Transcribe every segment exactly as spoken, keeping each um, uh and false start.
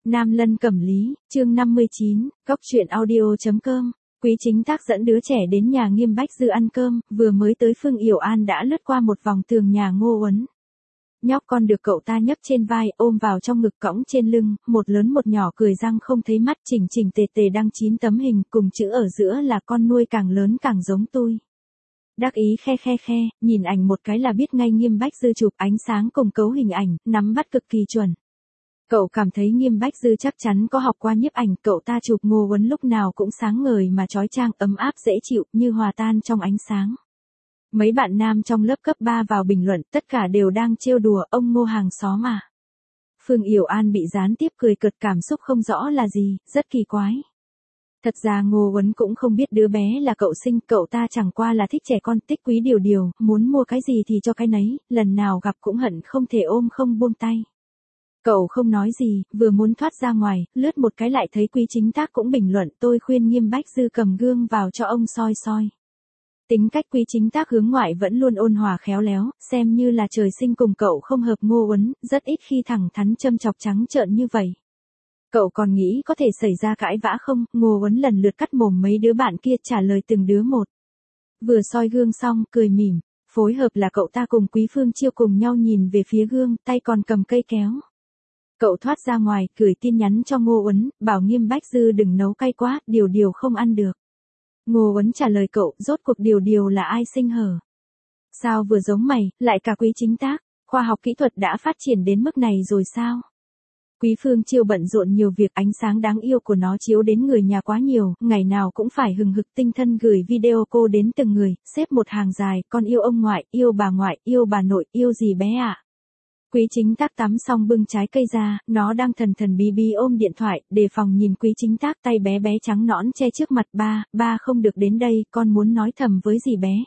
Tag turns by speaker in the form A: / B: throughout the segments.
A: Nam Lân Cẩm Lý, chương năm mươi chín, Cóc truyện audio.com. Quý chính tác dẫn đứa trẻ đến nhà Nghiêm Bách Dư ăn cơm, vừa mới tới Phương Yểu An đã lướt qua một vòng tường nhà Ngô Uấn. Nhóc con được cậu ta nhấc trên vai, ôm vào trong ngực, cõng trên lưng, một lớn một nhỏ cười răng không thấy mắt, chỉnh chỉnh tề tề đăng chín tấm hình, cùng chữ ở giữa là con nuôi càng lớn càng giống tôi. Đắc ý khe khe khe, nhìn ảnh một cái là biết ngay Nghiêm Bách Dư chụp, ánh sáng cùng cấu hình ảnh, nắm bắt cực kỳ chuẩn. Cậu cảm thấy Nghiêm Bách Dư chắc chắn có học qua nhiếp ảnh, cậu ta chụp Ngô Uấn lúc nào cũng sáng ngời mà chói chang, ấm áp dễ chịu, như hòa tan trong ánh sáng. Mấy bạn nam trong lớp cấp ba vào bình luận, tất cả đều đang trêu đùa ông Ngô hàng xóm mà. Phương Yểu An bị gián tiếp cười cợt, cảm xúc không rõ là gì, rất kỳ quái. Thật ra Ngô Uấn cũng không biết đứa bé là cậu sinh, cậu ta chẳng qua là thích trẻ con, tích quý điều điều, muốn mua cái gì thì cho cái nấy, lần nào gặp cũng hận không thể ôm không buông tay. Cậu không nói gì, vừa muốn thoát ra ngoài, lướt một cái lại thấy Quý chính tác cũng bình luận, tôi khuyên Nghiêm Bách Dư cầm gương vào cho ông soi soi. Tính cách Quý chính tác hướng ngoại vẫn luôn ôn hòa khéo léo, xem như là trời sinh cùng cậu không hợp. Ngô Uấn, rất ít khi thẳng thắn châm chọc trắng trợn như vậy. Cậu còn nghĩ có thể xảy ra cãi vã không? Ngô Uấn lần lượt cắt mồm mấy đứa bạn kia, trả lời từng đứa một. Vừa soi gương xong, cười mỉm, phối hợp là cậu ta cùng Quý Phương Chiêu cùng nhau nhìn về phía gương, tay còn cầm cây kéo. Cậu thoát ra ngoài, gửi tin nhắn cho Ngô Uấn, bảo Nghiêm Bách Dư đừng nấu cay quá, điều điều không ăn được. Ngô Uấn trả lời cậu, rốt cuộc điều điều là ai sinh hở? Sao vừa giống mày, lại cả Quý chính tác, khoa học kỹ thuật đã phát triển đến mức này rồi sao? Quý Phương Chiêu bận rộn nhiều việc, ánh sáng đáng yêu của nó chiếu đến người nhà quá nhiều, ngày nào cũng phải hừng hực tinh thần gửi video cô đến từng người, xếp một hàng dài, con yêu ông ngoại, yêu bà ngoại, yêu bà nội, yêu gì bé ạ? À? Quý chính tác tắm xong bưng trái cây ra, nó đang thần thần bí bí ôm điện thoại, đề phòng nhìn Quý chính tác, tay bé bé trắng nõn che trước mặt. Ba, ba không được đến đây, con muốn nói thầm với dì bé.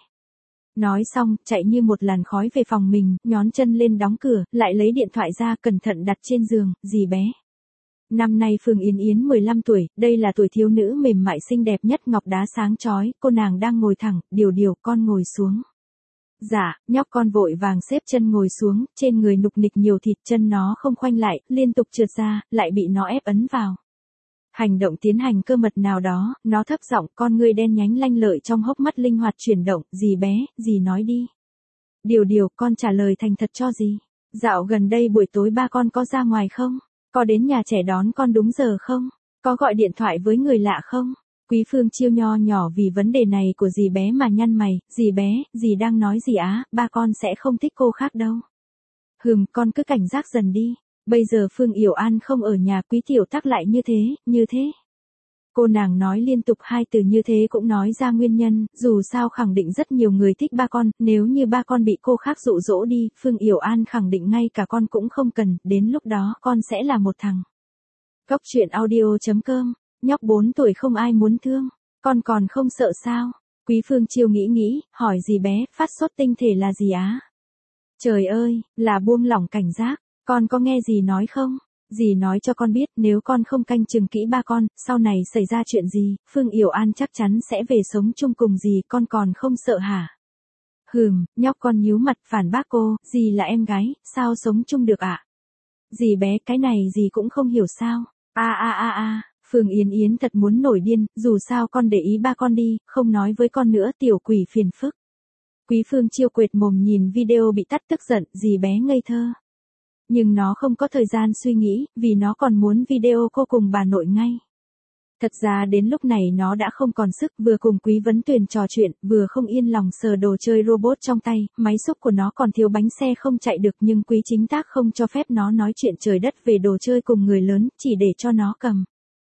A: Nói xong, chạy như một làn khói về phòng mình, nhón chân lên đóng cửa, lại lấy điện thoại ra, cẩn thận đặt trên giường, dì bé. Năm nay Phương Yến Yến mười lăm tuổi, đây là tuổi thiếu nữ mềm mại xinh đẹp nhất, ngọc đá sáng chói, cô nàng đang ngồi thẳng, điều điều, con ngồi xuống. Dạ, nhóc con vội vàng xếp chân ngồi xuống, trên người nục nịch nhiều thịt, chân nó không khoanh lại, liên tục trượt ra, lại bị nó ép ấn vào. Hành động tiến hành cơ mật nào đó, nó thấp giọng, con ngươi đen nhánh lanh lợi trong hốc mắt linh hoạt chuyển động, dì bé, dì nói đi. Điều điều, con trả lời thành thật cho dì. Dạo gần đây buổi tối ba con có ra ngoài không? Có đến nhà trẻ đón con đúng giờ không? Có gọi điện thoại với người lạ không? Quý Phương Chiêu nho nhỏ vì vấn đề này của dì bé mà nhăn mày, dì bé, dì đang nói gì á, ba con sẽ không thích cô khác đâu. Hừm, con cứ cảnh giác dần đi, bây giờ Phương Yểu An không ở nhà, Quý tiểu tác lại như thế, như thế. Cô nàng nói liên tục hai từ như thế cũng nói ra nguyên nhân, dù sao khẳng định rất nhiều người thích ba con, nếu như ba con bị cô khác dụ dỗ đi, Phương Yểu An khẳng định ngay cả con cũng không cần, đến lúc đó con sẽ là một thằng. Cóc truyện audio.com. Nhóc bốn tuổi không ai muốn thương, con còn không sợ sao? Quý Phương Chiêu nghĩ nghĩ, hỏi dì bé, phát sốt tinh thể là gì á? Trời ơi, là buông lỏng cảnh giác, con có nghe dì nói không? Dì nói cho con biết, nếu con không canh chừng kỹ ba con, sau này xảy ra chuyện gì, Phương Yểu An chắc chắn sẽ về sống chung cùng dì, con còn không sợ hả? Hừm, nhóc con nhíu mặt phản bác cô, dì là em gái, sao sống chung được ạ? À? Dì bé, cái này dì cũng không hiểu sao? A a a a. Phương Yến Yến thật muốn nổi điên, dù sao con để ý ba con đi, không nói với con nữa, tiểu quỷ phiền phức. Quý Phương Chiêu quệt mồm nhìn video bị tắt tức giận, dì bé ngây thơ. Nhưng nó không có thời gian suy nghĩ, vì nó còn muốn video cô cùng bà nội ngay. Thật ra đến lúc này nó đã không còn sức, vừa cùng Quý Vấn Tuyền trò chuyện, vừa không yên lòng sờ đồ chơi robot trong tay, máy xúc của nó còn thiếu bánh xe không chạy được, nhưng Quý chính tác không cho phép nó nói chuyện trời đất về đồ chơi cùng người lớn, chỉ để cho nó cầm.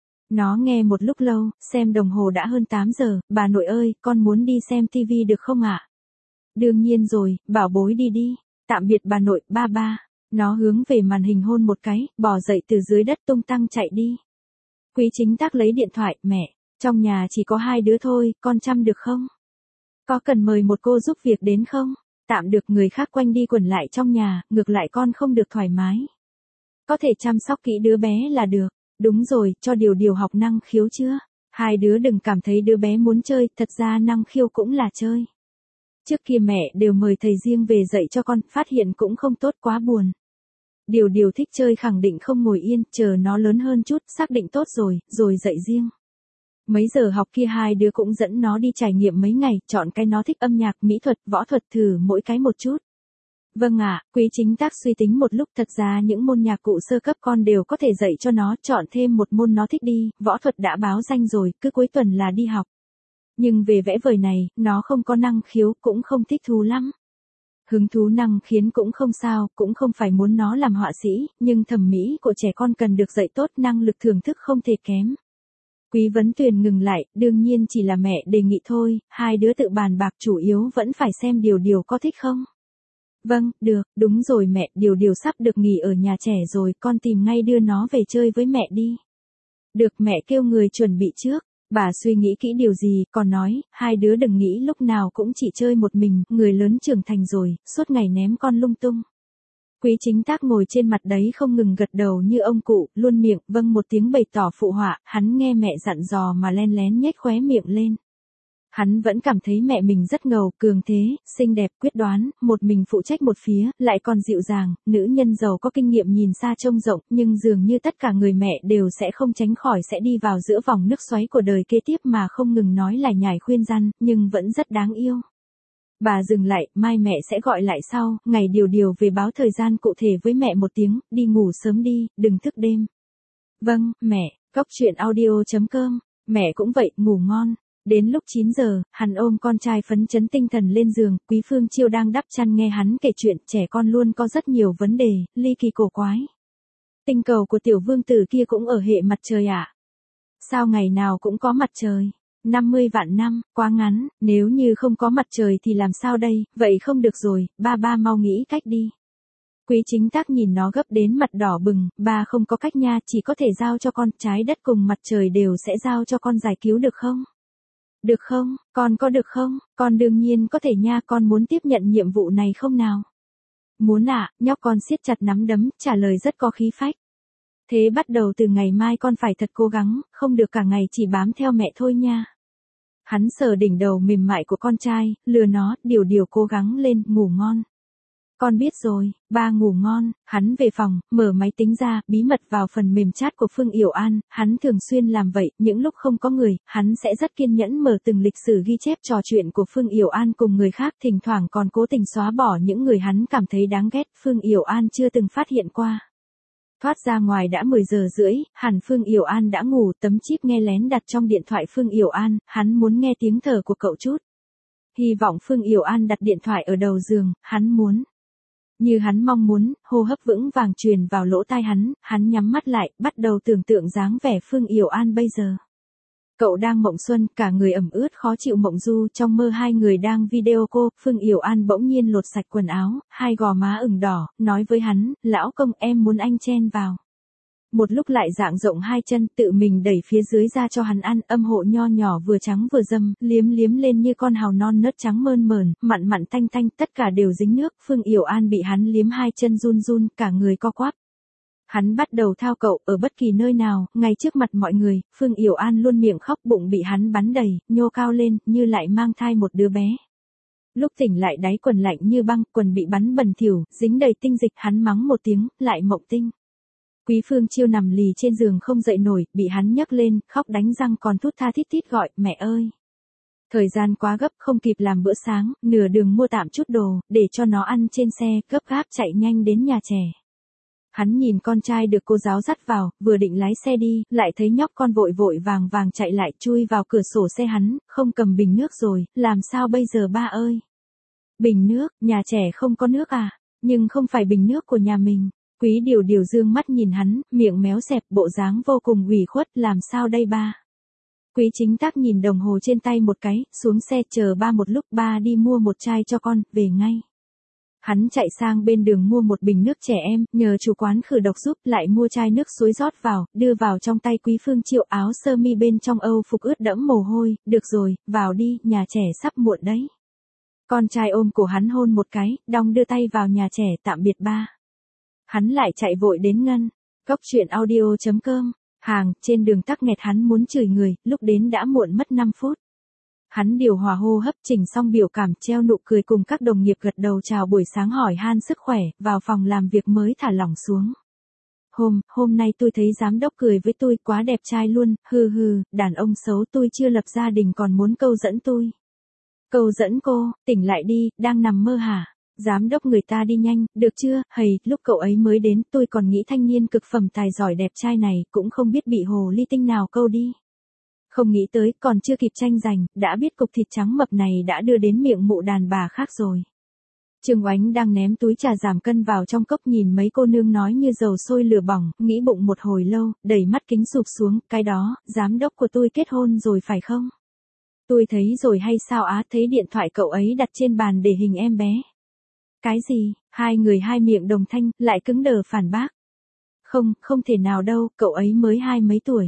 A: Nó nghe một lúc lâu, xem đồng hồ đã hơn tám giờ, bà nội ơi, con muốn đi xem tivi được không ạ? À? Đương nhiên rồi, bảo bối đi đi, tạm biệt bà nội, ba ba. Nó hướng về màn hình hôn một cái, bò dậy từ dưới đất tung tăng chạy đi. Quý chính tác lấy điện thoại, mẹ, trong nhà chỉ có hai đứa thôi, con chăm được không? Có cần mời một cô giúp việc đến không? Tạm được, người khác quanh đi quẩn lại trong nhà, ngược lại con không được thoải mái. Có thể chăm sóc kỹ đứa bé là được. Đúng rồi, cho điều điều học năng khiếu chưa? Hai đứa đừng cảm thấy đứa bé muốn chơi, thật ra năng khiếu cũng là chơi. Trước kia mẹ đều mời thầy riêng về dạy cho con, phát hiện cũng không tốt, quá buồn. Điều điều thích chơi khẳng định không ngồi yên, chờ nó lớn hơn chút, xác định tốt rồi, rồi dạy riêng. Mấy giờ học kia hai đứa cũng dẫn nó đi trải nghiệm mấy ngày, chọn cái nó thích âm nhạc, mỹ thuật, võ thuật thử mỗi cái một chút. Vâng ạ, Quý Chính Tác suy tính một lúc, thật ra những môn nhạc cụ sơ cấp con đều có thể dạy cho nó, chọn thêm một môn nó thích đi, võ thuật đã báo danh rồi, cứ cuối tuần là đi học. Nhưng về vẽ vời này, nó không có năng khiếu, cũng không thích thú lắm. Hứng thú năng khiến cũng không sao, cũng không phải muốn nó làm họa sĩ, nhưng thẩm mỹ của trẻ con cần được dạy tốt, năng lực thưởng thức không thể kém. Quý Vấn Tuyền ngừng lại, đương nhiên chỉ là mẹ đề nghị thôi, hai đứa tự bàn bạc, chủ yếu vẫn phải xem Điều Điều có thích không. Vâng, được, đúng rồi mẹ, Điều Điều sắp được nghỉ ở nhà trẻ rồi, con tìm ngay đưa nó về chơi với mẹ đi. Được, mẹ kêu người chuẩn bị trước. Bà suy nghĩ kỹ điều gì, còn nói, hai đứa đừng nghĩ lúc nào cũng chỉ chơi một mình, người lớn trưởng thành rồi, suốt ngày ném con lung tung. Quý Chính Tác ngồi trên mặt đấy không ngừng gật đầu như ông cụ, luôn miệng vâng một tiếng bày tỏ phụ họa, hắn nghe mẹ dặn dò mà len lén nhếch khóe miệng lên. Hắn vẫn cảm thấy mẹ mình rất ngầu, cường thế, xinh đẹp, quyết đoán, một mình phụ trách một phía, lại còn dịu dàng, nữ nhân giàu có kinh nghiệm nhìn xa trông rộng, nhưng dường như tất cả người mẹ đều sẽ không tránh khỏi sẽ đi vào giữa vòng nước xoáy của đời kế tiếp mà không ngừng nói lải nhải khuyên răn, nhưng vẫn rất đáng yêu. Bà dừng lại, mai mẹ sẽ gọi lại sau, ngày Điều Điều về báo thời gian cụ thể với mẹ một tiếng, đi ngủ sớm đi, đừng thức đêm. Vâng, mẹ, Cóc Truyện Audio chấm com, mẹ cũng vậy, ngủ ngon. Đến lúc chín giờ, hắn ôm con trai phấn chấn tinh thần lên giường, Quý Phương Chiêu đang đắp chăn nghe hắn kể chuyện, trẻ con luôn có rất nhiều vấn đề, ly kỳ cổ quái. Tinh cầu của tiểu vương tử kia cũng ở hệ mặt trời ạ? À? Sao ngày nào cũng có mặt trời? năm mươi vạn năm, quá ngắn, nếu như không có mặt trời thì làm sao đây, vậy không được rồi, ba ba mau nghĩ cách đi. Quý Chính Tác nhìn nó gấp đến mặt đỏ bừng, ba không có cách nha, chỉ có thể giao cho con, trái đất cùng mặt trời đều sẽ giao cho con giải cứu được không? Được không, con có được không? Con đương nhiên có thể nha, con muốn tiếp nhận nhiệm vụ này không nào? Muốn ạ, à, nhóc con siết chặt nắm đấm, trả lời rất có khí phách. Thế bắt đầu từ ngày mai con phải thật cố gắng, không được cả ngày chỉ bám theo mẹ thôi nha. Hắn sờ đỉnh đầu mềm mại của con trai, lừa nó, Điều Điều cố gắng lên, ngủ ngon. Con biết rồi, ba ngủ ngon, hắn về phòng, mở máy tính ra, bí mật vào phần mềm chat của Phương Yểu An, hắn thường xuyên làm vậy, những lúc không có người, hắn sẽ rất kiên nhẫn mở từng lịch sử ghi chép trò chuyện của Phương Yểu An cùng người khác, thỉnh thoảng còn cố tình xóa bỏ những người hắn cảm thấy đáng ghét, Phương Yểu An chưa từng phát hiện qua. Thoát ra ngoài đã mười giờ rưỡi, hẳn Phương Yểu An đã ngủ, tấm chip nghe lén đặt trong điện thoại Phương Yểu An, hắn muốn nghe tiếng thở của cậu chút. Hy vọng Phương Yểu An đặt điện thoại ở đầu giường, hắn muốn. Như hắn mong muốn, hô hấp vững vàng truyền vào lỗ tai hắn, hắn nhắm mắt lại, bắt đầu tưởng tượng dáng vẻ Phương Yểu An bây giờ. Cậu đang mộng xuân, cả người ẩm ướt khó chịu mộng du, trong mơ hai người đang video call, Phương Yểu An bỗng nhiên lột sạch quần áo, hai gò má ửng đỏ, nói với hắn, lão công em muốn anh chen vào. Một lúc lại dạng rộng hai chân, tự mình đẩy phía dưới ra cho hắn ăn, âm hộ nho nhỏ vừa trắng vừa dâm, liếm liếm lên như con hào non nớt trắng mơn mởn, mặn mặn tanh tanh, tất cả đều dính nước, Phương Yểu An bị hắn liếm hai chân run run, cả người co quắp. Hắn bắt đầu thao cậu, ở bất kỳ nơi nào, ngay trước mặt mọi người, Phương Yểu An luôn miệng khóc, bụng bị hắn bắn đầy, nhô cao lên, như lại mang thai một đứa bé. Lúc tỉnh lại đáy quần lạnh như băng, quần bị bắn bẩn thỉu, dính đầy tinh dịch, hắn mắng một tiếng, lại mộng tinh. Quý Phương Chiêu nằm lì trên giường không dậy nổi, bị hắn nhấc lên, khóc đánh răng còn thút tha thít thít gọi, mẹ ơi. Thời gian quá gấp, không kịp làm bữa sáng, nửa đường mua tạm chút đồ, để cho nó ăn trên xe, gấp gáp chạy nhanh đến nhà trẻ. Hắn nhìn con trai được cô giáo dắt vào, vừa định lái xe đi, lại thấy nhóc con vội vội vàng vàng chạy lại, chui vào cửa sổ xe hắn, không cầm bình nước rồi, làm sao bây giờ ba ơi? Bình nước, nhà trẻ không có nước à? Nhưng không phải bình nước của nhà mình. Quý Điều Điều dương mắt nhìn hắn, miệng méo xẹp, bộ dáng vô cùng ủy khuất, làm sao đây ba? Quý Chính Tác nhìn đồng hồ trên tay một cái, xuống xe chờ ba một lúc, ba đi mua một chai cho con, về ngay. Hắn chạy sang bên đường mua một bình nước trẻ em, nhờ chủ quán khử độc giúp, lại mua chai nước suối rót vào, đưa vào trong tay Quý Phương Chiêu, áo sơ mi bên trong Âu phục ướt đẫm mồ hôi, được rồi, vào đi, nhà trẻ sắp muộn đấy. Con trai ôm cổ hắn hôn một cái, đong đưa tay vào nhà trẻ, tạm biệt ba. Hắn lại chạy vội đến Ngân. Cóc Truyện Audio chấm com. Hàng, trên đường tắc nghẹt hắn muốn chửi người, lúc đến đã muộn mất năm phút. Hắn điều hòa hô hấp, chỉnh xong biểu cảm, treo nụ cười cùng các đồng nghiệp gật đầu chào buổi sáng hỏi han sức khỏe, vào phòng làm việc mới thả lỏng xuống. Hôm, hôm nay tôi thấy giám đốc cười với tôi quá đẹp trai luôn, hừ hừ, đàn ông xấu tôi chưa lập gia đình còn muốn câu dẫn tôi. Câu dẫn cô, tỉnh lại đi, đang nằm mơ hả? Giám đốc người ta đi nhanh, được chưa, hầy, lúc cậu ấy mới đến tôi còn nghĩ thanh niên cực phẩm tài giỏi đẹp trai này cũng không biết bị hồ ly tinh nào câu đi. Không nghĩ tới, còn chưa kịp tranh giành, đã biết cục thịt trắng mập này đã đưa đến miệng mụ đàn bà khác rồi. Trương Oánh đang ném túi trà giảm cân vào trong cốc nhìn mấy cô nương nói như dầu sôi lửa bỏng, nghĩ bụng một hồi lâu, đẩy mắt kính sụp xuống, cái đó, giám đốc của tôi kết hôn rồi phải không? Tôi thấy rồi hay sao á, thấy điện thoại cậu ấy đặt trên bàn để hình em bé. Cái gì, hai người hai miệng đồng thanh, lại cứng đờ phản bác. Không, không thể nào đâu, cậu ấy mới hai mấy tuổi.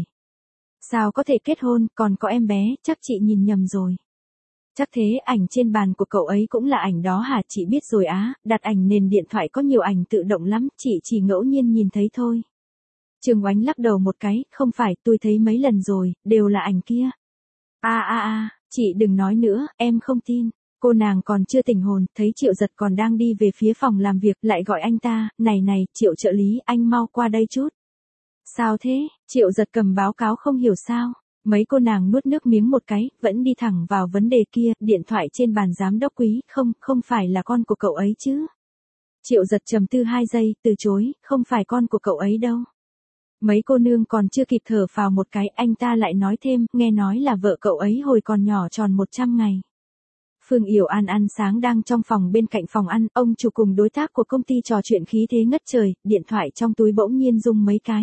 A: Sao có thể kết hôn, còn có em bé, chắc chị nhìn nhầm rồi. Chắc thế, ảnh trên bàn của cậu ấy cũng là ảnh đó hả, chị biết rồi á, đặt ảnh nền điện thoại có nhiều ảnh tự động lắm, chị chỉ ngẫu nhiên nhìn thấy thôi. Trương Oánh lắc đầu một cái, không phải, tôi thấy mấy lần rồi, đều là ảnh kia. A a a, chị đừng nói nữa, em không tin. Cô nàng còn chưa tỉnh hồn, thấy Triệu Giật còn đang đi về phía phòng làm việc, lại gọi anh ta, này này, Triệu trợ lý, anh mau qua đây chút. Sao thế, Triệu Giật cầm báo cáo không hiểu sao. Mấy cô nàng nuốt nước miếng một cái, vẫn đi thẳng vào vấn đề kia, điện thoại trên bàn giám đốc Quý, không, không phải là con của cậu ấy chứ. Triệu Giật trầm tư hai giây, từ chối, không phải con của cậu ấy đâu. Mấy cô nương còn chưa kịp thở phào một cái, anh ta lại nói thêm, nghe nói là vợ cậu ấy hồi còn nhỏ tròn một trăm ngày. Phương Yểu An ăn sáng đang trong phòng bên cạnh phòng ăn, ông chủ cùng đối tác của công ty trò chuyện khí thế ngất trời, điện thoại trong túi bỗng nhiên rung mấy cái.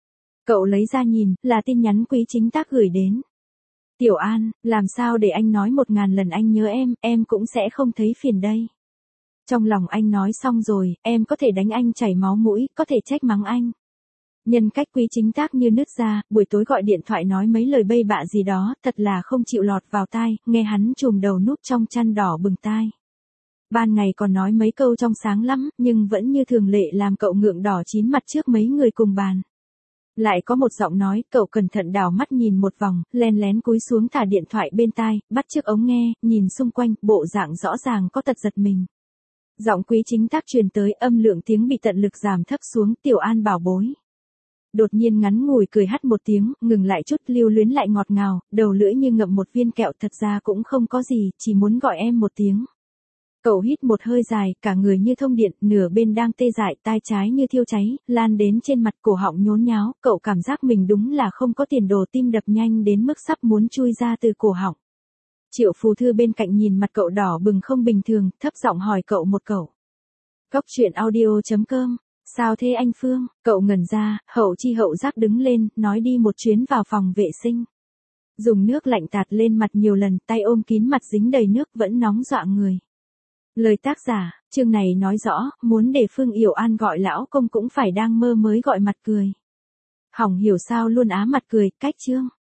A: Cậu lấy ra nhìn, là tin nhắn Quý Chính Tác gửi đến. Tiểu An, làm sao để anh nói một ngàn lần anh nhớ em, em cũng sẽ không thấy phiền đây. Trong lòng anh nói xong rồi, em có thể đánh anh chảy máu mũi, có thể trách mắng anh. Nhân cách Quý Chính Tác như nứt ra, buổi tối gọi điện thoại nói mấy lời bậy bạ gì đó, thật là không chịu lọt vào tai, nghe hắn chùm đầu núp trong chăn đỏ bừng tai. Ban ngày còn nói mấy câu trong sáng lắm, nhưng vẫn như thường lệ làm cậu ngượng đỏ chín mặt trước mấy người cùng bàn. Lại có một giọng nói, cậu cẩn thận đảo mắt nhìn một vòng, len lén cúi xuống thả điện thoại bên tai, bắt chiếc ống nghe, nhìn xung quanh, bộ dạng rõ ràng có tật giật mình. Giọng Quý Chính Tác truyền tới, âm lượng tiếng bị tận lực giảm thấp xuống, Tiểu An bảo bối. Đột nhiên ngắn ngủi cười hắt một tiếng, ngừng lại chút, lưu luyến lại ngọt ngào, đầu lưỡi như ngậm một viên kẹo, thật ra cũng không có gì, chỉ muốn gọi em một tiếng. Cậu hít một hơi dài, cả người như thông điện, nửa bên đang tê dại, tai trái như thiêu cháy, lan đến trên mặt, cổ họng nhốn nháo, cậu cảm giác mình đúng là không có tiền đồ, tim đập nhanh đến mức sắp muốn chui ra từ cổ họng. Triệu Phù Thư bên cạnh nhìn mặt cậu đỏ bừng không bình thường, thấp giọng hỏi cậu một câu. Góc truyện audio chấm com, sao thế anh Phương? Cậu ngẩn ra, hậu chi hậu giác đứng lên, nói đi một chuyến vào phòng vệ sinh. Dùng nước lạnh tạt lên mặt nhiều lần, tay ôm kín mặt dính đầy nước vẫn nóng dọa người. Lời tác giả, chương này nói rõ, muốn để Phương Yểu An gọi lão công cũng phải đang mơ mới gọi mặt cười. Hỏng hiểu sao luôn á mặt cười, cách chương.